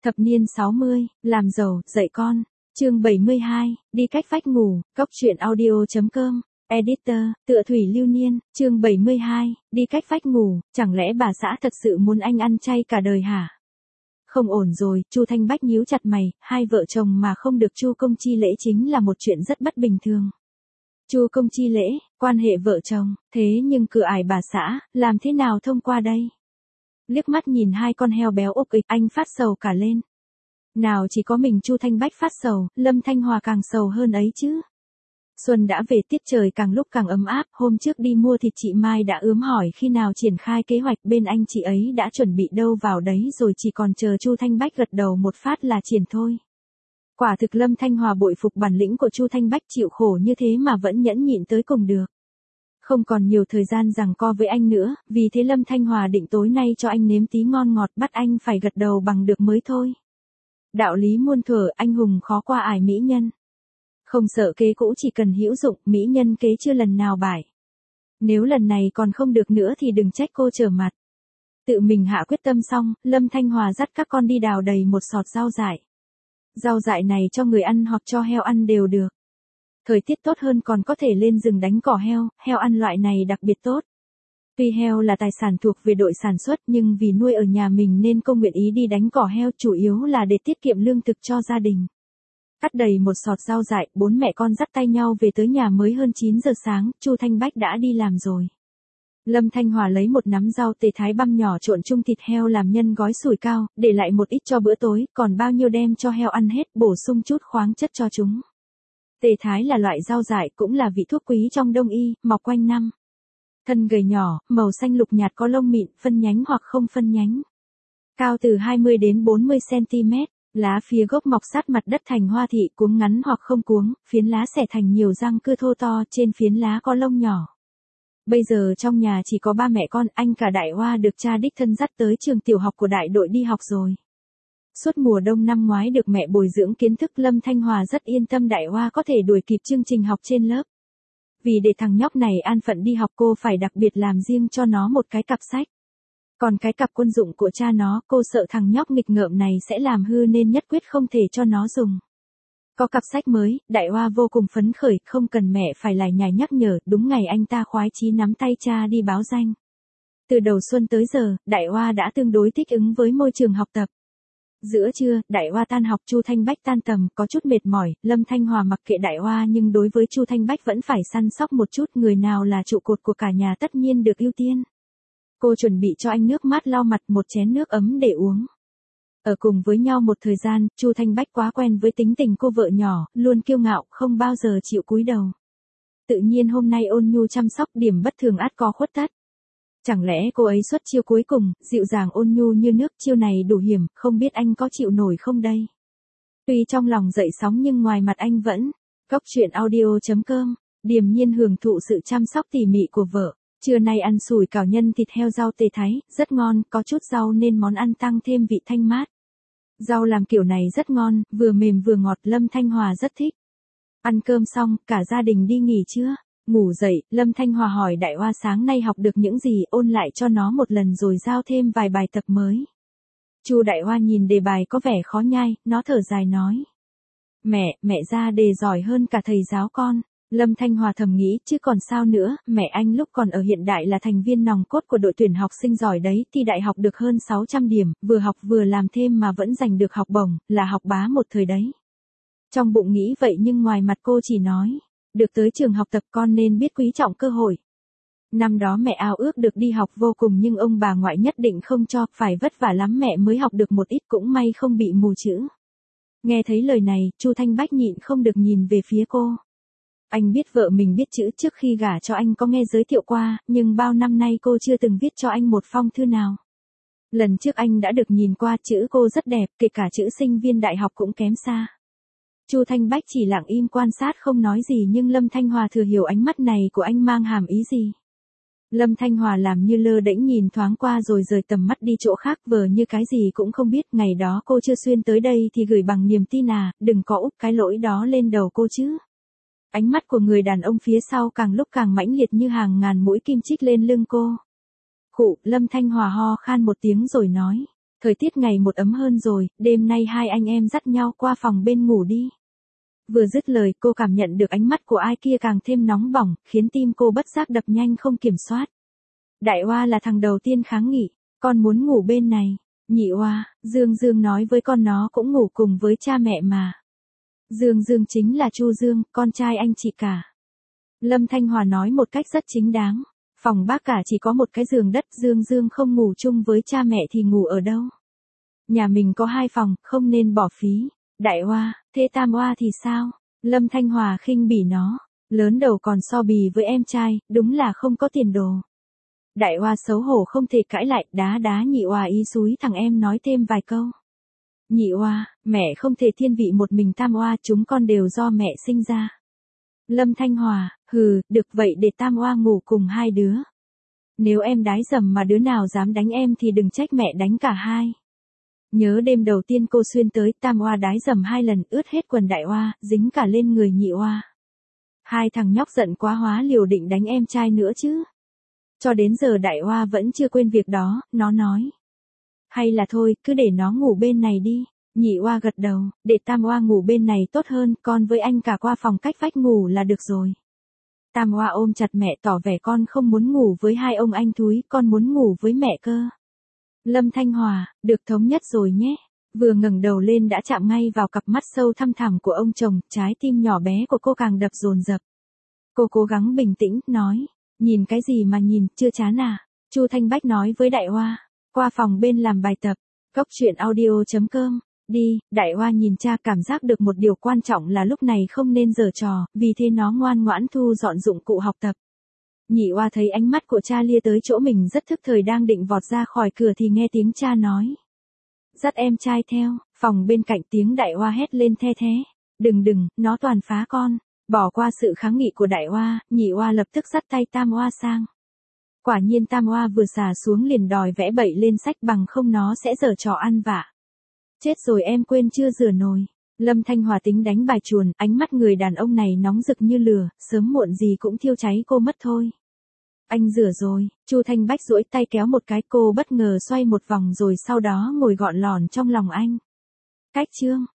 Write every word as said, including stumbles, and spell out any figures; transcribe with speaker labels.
Speaker 1: Thập niên sáu mươi, làm giàu, dạy con. Chương bảy mươi hai, đi cách vách ngủ, Cóc truyện audio chấm com. Editor, tựa Thủy Lưu Niên. Chương bảy mươi hai, đi cách vách ngủ, chẳng lẽ bà xã thật sự muốn anh ăn chay cả đời hả? Không ổn rồi, Chu Thanh Bách nhíu chặt mày, hai vợ chồng mà không được Chu Công chi lễ chính là một chuyện rất bất bình thường. Chu Công chi lễ, quan hệ vợ chồng, thế nhưng cửa ải bà xã, làm thế nào thông qua đây? Liếc mắt nhìn hai con heo béo ục ịch, anh phát sầu cả lên. Nào chỉ có mình Chu Thanh Bách phát sầu, Lâm Thanh Hòa càng sầu hơn ấy chứ. Xuân đã về, tiết trời càng lúc càng ấm áp, hôm trước đi mua thịt chị Mai đã ướm hỏi khi nào triển khai kế hoạch, bên anh chị ấy đã chuẩn bị đâu vào đấy rồi, chỉ còn chờ Chu Thanh Bách gật đầu một phát là triển thôi. Quả thực Lâm Thanh Hòa bội phục bản lĩnh của Chu Thanh Bách, chịu khổ như thế mà vẫn nhẫn nhịn tới cùng được. Không còn nhiều thời gian giằng co với anh nữa, vì thế Lâm Thanh Hòa định tối nay cho anh nếm tí ngon ngọt, bắt anh phải gật đầu bằng được mới thôi. Đạo lý muôn thuở, anh hùng khó qua ải mỹ nhân. Không sợ kế cũ, chỉ cần hữu dụng, mỹ nhân kế chưa lần nào bại. Nếu lần này còn không được nữa thì đừng trách cô trở mặt. Tự mình hạ quyết tâm xong, Lâm Thanh Hòa dắt các con đi đào đầy một sọt rau dại. Rau dại này cho người ăn hoặc cho heo ăn đều được. Thời tiết tốt hơn còn có thể lên rừng đánh cỏ heo, heo ăn loại này đặc biệt tốt. Tuy heo là tài sản thuộc về đội sản xuất nhưng vì nuôi ở nhà mình nên cô nguyện ý đi đánh cỏ heo, chủ yếu là để tiết kiệm lương thực cho gia đình. Cắt đầy một sọt rau dại, bốn mẹ con dắt tay nhau về tới nhà mới hơn chín giờ sáng, Chu Thanh Bách đã đi làm rồi. Lâm Thanh Hòa lấy một nắm rau tề thái băm nhỏ trộn chung thịt heo làm nhân gói sủi cao, để lại một ít cho bữa tối, còn bao nhiêu đem cho heo ăn hết, bổ sung chút khoáng chất cho chúng. Tề thái là loại rau dại, cũng là vị thuốc quý trong đông y, mọc quanh năm. Thân gầy nhỏ, màu xanh lục nhạt, có lông mịn, phân nhánh hoặc không phân nhánh. Cao từ hai mươi đến bốn mươi xăng ti mét, lá phía gốc mọc sát mặt đất thành hoa thị, cuống ngắn hoặc không cuống, phiến lá xẻ thành nhiều răng cưa thô to, trên phiến lá có lông nhỏ. Bây giờ trong nhà chỉ có ba mẹ con, anh cả Đại Hoa được cha đích thân dắt tới trường tiểu học của đại đội đi học rồi. Suốt mùa đông năm ngoái được mẹ bồi dưỡng kiến thức, Lâm Thanh Hòa rất yên tâm Đại Hoa có thể đuổi kịp chương trình học trên lớp. Vì để thằng nhóc này an phận đi học, cô phải đặc biệt làm riêng cho nó một cái cặp sách. Còn cái cặp quân dụng của cha nó, cô sợ thằng nhóc nghịch ngợm này sẽ làm hư nên nhất quyết không thể cho nó dùng. Có cặp sách mới, Đại Hoa vô cùng phấn khởi, không cần mẹ phải lải nhải nhắc nhở, đúng ngày anh ta khoái chí nắm tay cha đi báo danh. Từ đầu xuân tới giờ, Đại Hoa đã tương đối thích ứng với môi trường học tập. Giữa trưa, Đại Hoa tan học, Chu Thanh Bách tan tầm, có chút mệt mỏi, Lâm Thanh Hòa mặc kệ Đại Hoa nhưng đối với Chu Thanh Bách vẫn phải săn sóc một chút, người nào là trụ cột của cả nhà tất nhiên được ưu tiên. Cô chuẩn bị cho anh nước mát lau mặt, một chén nước ấm để uống. Ở cùng với nhau một thời gian, Chu Thanh Bách quá quen với tính tình cô vợ nhỏ, luôn kiêu ngạo, không bao giờ chịu cúi đầu. Tự nhiên hôm nay ôn nhu chăm sóc, điểm bất thường ắt có khuất tất. Chẳng lẽ cô ấy xuất chiêu cuối cùng, dịu dàng ôn nhu như nước, chiêu này đủ hiểm, không biết anh có chịu nổi không đây? Tuy trong lòng dậy sóng nhưng ngoài mặt anh vẫn, Cóc truyện audio chấm com, điềm nhiên hưởng thụ sự chăm sóc tỉ mỉ của vợ. Trưa nay ăn sủi cảo nhân thịt heo rau tề thái, rất ngon, có chút rau nên món ăn tăng thêm vị thanh mát. Rau làm kiểu này rất ngon, vừa mềm vừa ngọt, Lâm Thanh Hòa rất thích. Ăn cơm xong, cả gia đình đi nghỉ trưa. Ngủ dậy, Lâm Thanh Hòa hỏi Đại Hoa sáng nay học được những gì, ôn lại cho nó một lần rồi giao thêm vài bài tập mới. Chu Đại Hoa nhìn đề bài có vẻ khó nhai, nó thở dài nói. Mẹ, mẹ ra đề giỏi hơn cả thầy giáo con. Lâm Thanh Hòa thầm nghĩ, chứ còn sao nữa, mẹ anh lúc còn ở hiện đại là thành viên nòng cốt của đội tuyển học sinh giỏi đấy, thi đại học được hơn sáu trăm điểm, vừa học vừa làm thêm mà vẫn giành được học bổng, là học bá một thời đấy. Trong bụng nghĩ vậy nhưng ngoài mặt cô chỉ nói, được tới trường học tập con nên biết quý trọng cơ hội. Năm đó mẹ ao ước được đi học vô cùng nhưng ông bà ngoại nhất định không cho, phải vất vả lắm mẹ mới học được một ít, cũng may không bị mù chữ. Nghe thấy lời này, Chu Thanh Bách nhịn không được nhìn về phía cô. Anh biết vợ mình biết chữ, trước khi gả cho anh có nghe giới thiệu qua, nhưng bao năm nay cô chưa từng viết cho anh một phong thư nào. Lần trước anh đã được nhìn qua, chữ cô rất đẹp, kể cả chữ sinh viên đại học cũng kém xa. Chu Thanh Bách chỉ lặng im quan sát không nói gì nhưng Lâm Thanh Hòa thừa hiểu ánh mắt này của anh mang hàm ý gì. Lâm Thanh Hòa làm như lơ đễnh nhìn thoáng qua rồi rời tầm mắt đi chỗ khác, vờ như cái gì cũng không biết, ngày đó cô chưa xuyên tới đây thì gửi bằng niềm tin à, đừng có úp cái lỗi đó lên đầu cô chứ. Ánh mắt của người đàn ông phía sau càng lúc càng mãnh liệt như hàng ngàn mũi kim chích lên lưng cô. Khụ, Lâm Thanh Hòa ho khan một tiếng rồi nói. Thời tiết ngày một ấm hơn rồi, đêm nay hai anh em dắt nhau qua phòng bên ngủ đi. Vừa dứt lời cô cảm nhận được ánh mắt của ai kia càng thêm nóng bỏng, khiến tim cô bất giác đập nhanh không kiểm soát. Đại Oa là thằng đầu tiên kháng nghị, con muốn ngủ bên này. Nhị Oa, Dương Dương nói với con nó cũng ngủ cùng với cha mẹ mà. Dương Dương chính là Chu Dương, con trai anh chị cả. Lâm Thanh Hòa nói một cách rất chính đáng. Phòng bác cả chỉ có một cái giường đất, Dương Dương không ngủ chung với cha mẹ thì ngủ ở đâu? Nhà mình có hai phòng, không nên bỏ phí. Đại Oa, thế Tam Oa thì sao? Lâm Thanh Hòa khinh bỉ nó. Lớn đầu còn so bì với em trai, đúng là không có tiền đồ. Đại Oa xấu hổ không thể cãi lại, đá đá Nhị Oa ý xúi thằng em nói thêm vài câu. Nhị Oa, mẹ không thể thiên vị một mình Tam Oa, chúng con đều do mẹ sinh ra. Lâm Thanh Hòa, hừ, được vậy để Tam Oa ngủ cùng hai đứa. Nếu em đái dầm mà đứa nào dám đánh em thì đừng trách mẹ đánh cả hai. Nhớ đêm đầu tiên cô xuyên tới, Tam Oa đái dầm hai lần, ướt hết quần Đại Oa, dính cả lên người Nhị Oa. Hai thằng nhóc giận quá hóa liều định đánh em trai nữa chứ. Cho đến giờ Đại Oa vẫn chưa quên việc đó, nó nói. Hay là thôi, cứ để nó ngủ bên này đi. Nhị Oa gật đầu, để Tam Oa ngủ bên này tốt hơn, con với anh cả qua phòng cách vách ngủ là được rồi. Tam Oa ôm chặt mẹ tỏ vẻ con không muốn ngủ với hai ông anh thúi, con muốn ngủ với mẹ cơ. Lâm Thanh Hòa, được thống nhất rồi nhé. Vừa ngẩng đầu lên đã chạm ngay vào cặp mắt sâu thăm thẳm của ông chồng, trái tim nhỏ bé của cô càng đập dồn dập. Cô cố gắng bình tĩnh, nói, nhìn cái gì mà nhìn, chưa chán à? Chu Thanh Bách nói với Đại Oa, qua phòng bên làm bài tập. Cốc truyện audio chấm com. Đi, Đại Oa nhìn cha cảm giác được một điều quan trọng là lúc này không nên giở trò, vì thế nó ngoan ngoãn thu dọn dụng cụ học tập. Nhị Oa thấy ánh mắt của cha lia tới chỗ mình rất thức thời, đang định vọt ra khỏi cửa thì nghe tiếng cha nói. Dắt em trai theo, phòng bên cạnh tiếng Đại Oa hét lên the thế. Đừng đừng, nó toàn phá con. Bỏ qua sự kháng nghị của Đại Oa, Nhị Oa lập tức dắt tay Tam Oa sang. Quả nhiên Tam Oa vừa xà xuống liền đòi vẽ bậy lên sách, bằng không nó sẽ giở trò ăn vạ. Chết rồi, em quên chưa rửa nồi. Lâm Thanh Hòa tính đánh bài chuồn, ánh mắt người đàn ông này nóng rực như lửa, sớm muộn gì cũng thiêu cháy cô mất thôi. Anh rửa rồi. Chu Thanh Bách duỗi tay kéo một cái, cô bất ngờ xoay một vòng rồi sau đó ngồi gọn lòn trong lòng anh. Cách chương